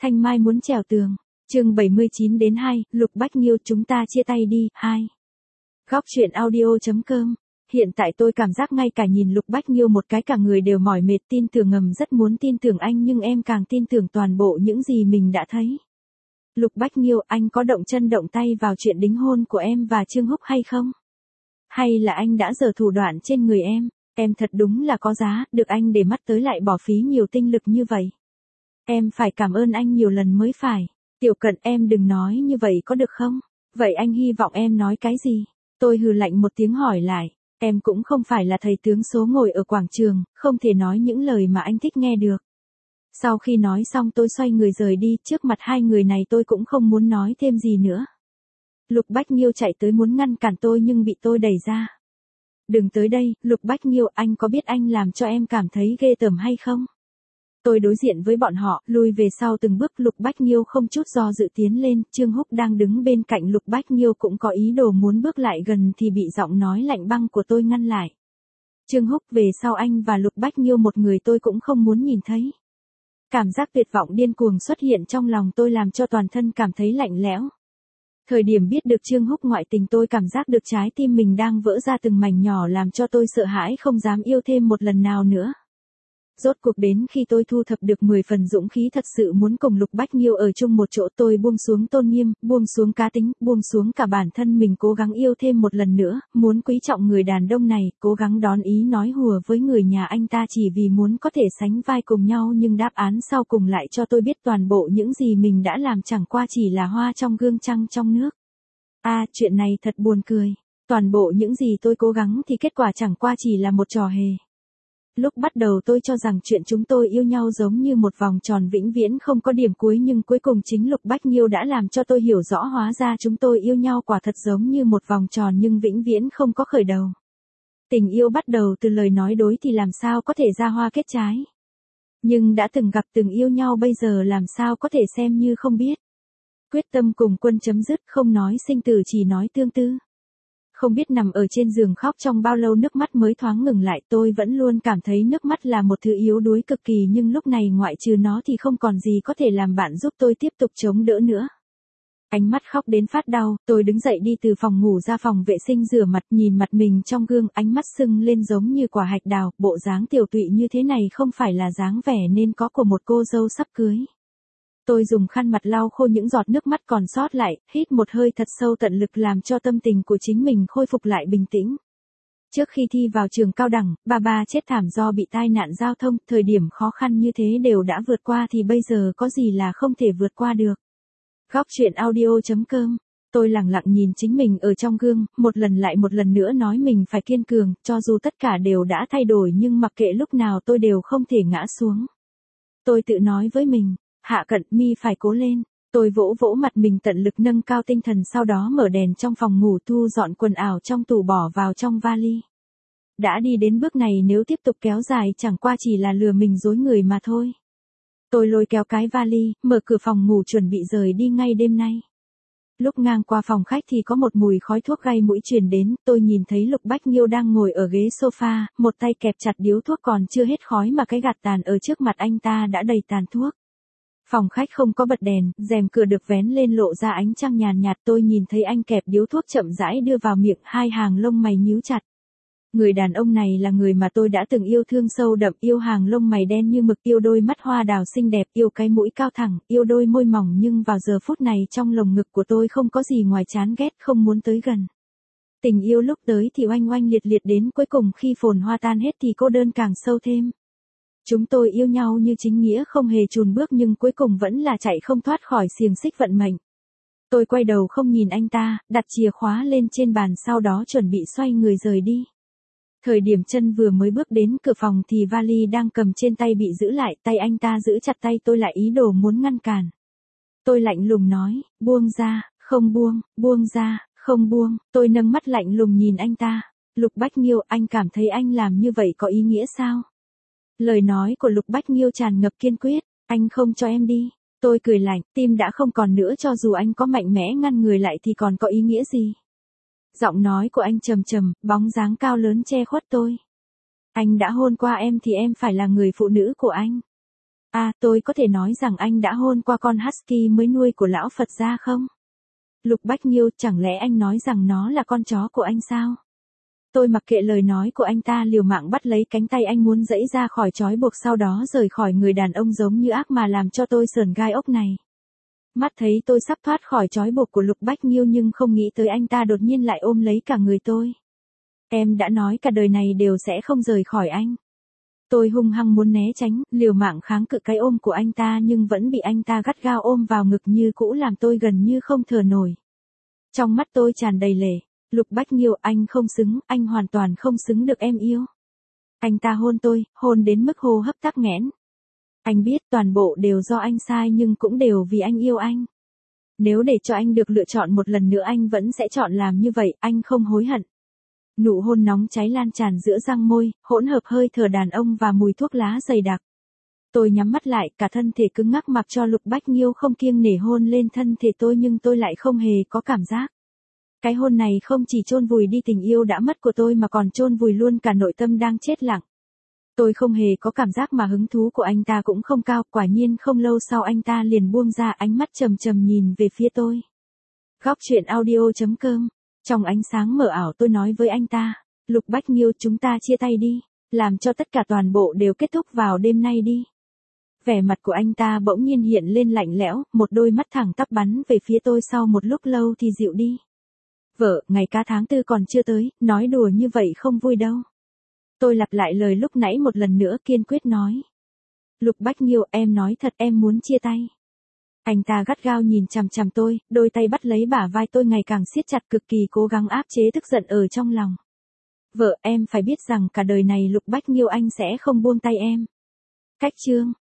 Thanh Mai muốn trèo tường. Chương 79 đến 2, Lục Bách Nghiêu chúng ta chia tay đi, 2. Góc truyện audio.com. Hiện tại tôi cảm giác ngay cả nhìn Lục Bách Nghiêu một cái cả người đều mỏi mệt, tin tưởng ngầm rất muốn tin tưởng anh nhưng em càng tin tưởng toàn bộ những gì mình đã thấy. Lục Bách Nghiêu, anh có động chân động tay vào chuyện đính hôn của em và Trương Húc hay không? Hay là anh đã giở thủ đoạn trên người em? Em thật đúng là có giá, được anh để mắt tới lại bỏ phí nhiều tinh lực như vậy. Em phải cảm ơn anh nhiều lần mới phải. Tiểu Cận, em đừng nói như vậy có được không? Vậy anh hy vọng em nói cái gì? Tôi hừ lạnh một tiếng hỏi lại. Em cũng không phải là thầy tướng số ngồi ở quảng trường, không thể nói những lời mà anh thích nghe được. Sau khi nói xong tôi xoay người rời đi, trước mặt hai người này tôi cũng không muốn nói thêm gì nữa. Lục Bách Nghiêu chạy tới muốn ngăn cản tôi nhưng bị tôi đẩy ra. Đừng tới đây, Lục Bách Nghiêu, anh có biết anh làm cho em cảm thấy ghê tởm hay không? Tôi đối diện với bọn họ, lùi về sau từng bước. Lục Bách Nghiêu không chút do dự tiến lên, Trương Húc đang đứng bên cạnh Lục Bách Nghiêu cũng có ý đồ muốn bước lại gần thì bị giọng nói lạnh băng của tôi ngăn lại. Trương Húc, về sau anh và Lục Bách Nghiêu một người tôi cũng không muốn nhìn thấy. Cảm giác tuyệt vọng điên cuồng xuất hiện trong lòng tôi làm cho toàn thân cảm thấy lạnh lẽo. Thời điểm biết được Trương Húc ngoại tình tôi cảm giác được trái tim mình đang vỡ ra từng mảnh nhỏ làm cho tôi sợ hãi không dám yêu thêm một lần nào nữa. Rốt cuộc đến khi tôi thu thập được 10 phần dũng khí thật sự muốn cùng Lục Bách Nghiêu ở chung một chỗ, tôi buông xuống tôn nghiêm, buông xuống cá tính, buông xuống cả bản thân mình, cố gắng yêu thêm một lần nữa, muốn quý trọng người đàn ông này, cố gắng đón ý nói hùa với người nhà anh ta chỉ vì muốn có thể sánh vai cùng nhau, nhưng đáp án sau cùng lại cho tôi biết toàn bộ những gì mình đã làm chẳng qua chỉ là hoa trong gương trăng trong nước. Chuyện này thật buồn cười. Toàn bộ những gì tôi cố gắng thì kết quả chẳng qua chỉ là một trò hề. Lúc bắt đầu tôi cho rằng chuyện chúng tôi yêu nhau giống như một vòng tròn vĩnh viễn không có điểm cuối, nhưng cuối cùng chính Lục Bách Nghiêu đã làm cho tôi hiểu rõ hóa ra chúng tôi yêu nhau quả thật giống như một vòng tròn nhưng vĩnh viễn không có khởi đầu. Tình yêu bắt đầu từ lời nói đối thì làm sao có thể ra hoa kết trái. Nhưng đã từng gặp từng yêu nhau bây giờ làm sao có thể xem như không biết. Quyết tâm cùng quân chấm dứt, không nói sinh tử chỉ nói tương tư. Không biết nằm ở trên giường khóc trong bao lâu nước mắt mới thoáng ngừng lại, tôi vẫn luôn cảm thấy nước mắt là một thứ yếu đuối cực kỳ nhưng lúc này ngoại trừ nó thì không còn gì có thể làm bạn giúp tôi tiếp tục chống đỡ nữa. Ánh mắt khóc đến phát đau, tôi đứng dậy đi từ phòng ngủ ra phòng vệ sinh rửa mặt, nhìn mặt mình trong gương, ánh mắt sưng lên giống như quả hạch đào, bộ dáng tiểu tụy như thế này không phải là dáng vẻ nên có của một cô dâu sắp cưới. Tôi dùng khăn mặt lau khô những giọt nước mắt còn sót lại, hít một hơi thật sâu tận lực làm cho tâm tình của chính mình khôi phục lại bình tĩnh. Trước khi thi vào trường cao đẳng, ba chết thảm do bị tai nạn giao thông, thời điểm khó khăn như thế đều đã vượt qua thì bây giờ có gì là không thể vượt qua được. Góc truyện audio.com. Tôi lặng lặng nhìn chính mình ở trong gương, một lần lại một lần nữa nói mình phải kiên cường, cho dù tất cả đều đã thay đổi nhưng mặc kệ lúc nào tôi đều không thể ngã xuống. Tôi tự nói với mình. Hạ Cận, mi phải cố lên. Tôi vỗ vỗ mặt mình tận lực nâng cao tinh thần, sau đó mở đèn trong phòng ngủ, thu dọn quần áo trong tủ bỏ vào trong vali. Đã đi đến bước này nếu tiếp tục kéo dài chẳng qua chỉ là lừa mình dối người mà thôi. Tôi lôi kéo cái vali, mở cửa phòng ngủ chuẩn bị rời đi ngay đêm nay. Lúc ngang qua phòng khách thì có một mùi khói thuốc gây mũi truyền đến, tôi nhìn thấy Lục Bách Nghiêu đang ngồi ở ghế sofa, một tay kẹp chặt điếu thuốc còn chưa hết khói mà cái gạt tàn ở trước mặt anh ta đã đầy tàn thuốc. Phòng khách không có bật đèn, rèm cửa được vén lên lộ ra ánh trăng nhàn nhạt, tôi nhìn thấy anh kẹp điếu thuốc chậm rãi đưa vào miệng, hai hàng lông mày nhíu chặt. Người đàn ông này là người mà tôi đã từng yêu thương sâu đậm, yêu hàng lông mày đen như mực, yêu đôi mắt hoa đào xinh đẹp, yêu cái mũi cao thẳng, yêu đôi môi mỏng, nhưng vào giờ phút này trong lồng ngực của tôi không có gì ngoài chán ghét, không muốn tới gần. Tình yêu lúc tới thì oanh oanh liệt liệt, đến cuối cùng khi phồn hoa tan hết thì cô đơn càng sâu thêm. Chúng tôi yêu nhau như chính nghĩa không hề chùn bước nhưng cuối cùng vẫn là chạy không thoát khỏi xiềng xích vận mệnh. Tôi quay đầu không nhìn anh ta, đặt chìa khóa lên trên bàn sau đó chuẩn bị xoay người rời đi. Thời điểm chân vừa mới bước đến cửa phòng thì vali đang cầm trên tay bị giữ lại, tay anh ta giữ chặt tay tôi lại ý đồ muốn ngăn cản. Tôi lạnh lùng nói, buông ra, không buông, buông ra, không buông, tôi nâng mắt lạnh lùng nhìn anh ta. Lục Bách Nghiêu, anh cảm thấy anh làm như vậy có ý nghĩa sao? Lời nói của Lục Bách Nghiêu tràn ngập kiên quyết, anh không cho em đi. Tôi cười lạnh, tim đã không còn nữa, cho dù anh có mạnh mẽ ngăn người lại thì còn có ý nghĩa gì. Giọng nói của anh trầm trầm, bóng dáng cao lớn che khuất tôi. Anh đã hôn qua em thì em phải là người phụ nữ của anh. Tôi có thể nói rằng anh đã hôn qua con husky mới nuôi của lão Phật gia không? Lục Bách Nghiêu, chẳng lẽ anh nói rằng nó là con chó của anh sao? Tôi mặc kệ lời nói của anh ta, liều mạng bắt lấy cánh tay anh muốn giãy ra khỏi trói buộc, sau đó rời khỏi người đàn ông giống như ác mà làm cho tôi sởn gai ốc này. Mắt thấy tôi sắp thoát khỏi trói buộc của Lục Bách Nghiêu nhưng không nghĩ tới anh ta đột nhiên lại ôm lấy cả người tôi. Em đã nói cả đời này đều sẽ không rời khỏi anh. Tôi hung hăng muốn né tránh, liều mạng kháng cự cái ôm của anh ta nhưng vẫn bị anh ta gắt gao ôm vào ngực như cũ làm tôi gần như không thở nổi. Trong mắt tôi tràn đầy lệ. Lục Bách Nghiêu, anh không xứng, anh hoàn toàn không xứng được em yêu. Anh ta hôn tôi, hôn đến mức hô hấp tắc nghẽn. Anh biết toàn bộ đều do anh sai nhưng cũng đều vì anh yêu anh. Nếu để cho anh được lựa chọn một lần nữa anh vẫn sẽ chọn làm như vậy, anh không hối hận. Nụ hôn nóng cháy lan tràn giữa răng môi, hỗn hợp hơi thở đàn ông và mùi thuốc lá dày đặc. Tôi nhắm mắt lại, cả thân thể cứng ngắc mặc cho Lục Bách Nghiêu không kiêng nể hôn lên thân thể tôi nhưng tôi lại không hề có cảm giác. Cái hôn này không chỉ chôn vùi đi tình yêu đã mất của tôi mà còn chôn vùi luôn cả nội tâm đang chết lặng. Tôi không hề có cảm giác mà hứng thú của anh ta cũng không cao, quả nhiên không lâu sau anh ta liền buông ra, ánh mắt trầm trầm nhìn về phía tôi. Góc truyện audio.com. Trong ánh sáng mờ ảo tôi nói với anh ta, Lục Bách Nghiêu, chúng ta chia tay đi, làm cho tất cả toàn bộ đều kết thúc vào đêm nay đi. Vẻ mặt của anh ta bỗng nhiên hiện lên lạnh lẽo, một đôi mắt thẳng tắp bắn về phía tôi, sau một lúc lâu thì dịu đi. Vợ, ngày cá tháng tư còn chưa tới, nói đùa như vậy không vui đâu. Tôi lặp lại lời lúc nãy một lần nữa, kiên quyết nói. Lục Bách Nghiêu, em nói thật em muốn chia tay. Anh ta gắt gao nhìn chằm chằm tôi, đôi tay bắt lấy bả vai tôi ngày càng siết chặt, cực kỳ cố gắng áp chế tức giận ở trong lòng. Vợ, em phải biết rằng cả đời này Lục Bách Nghiêu anh sẽ không buông tay em. Cách chương.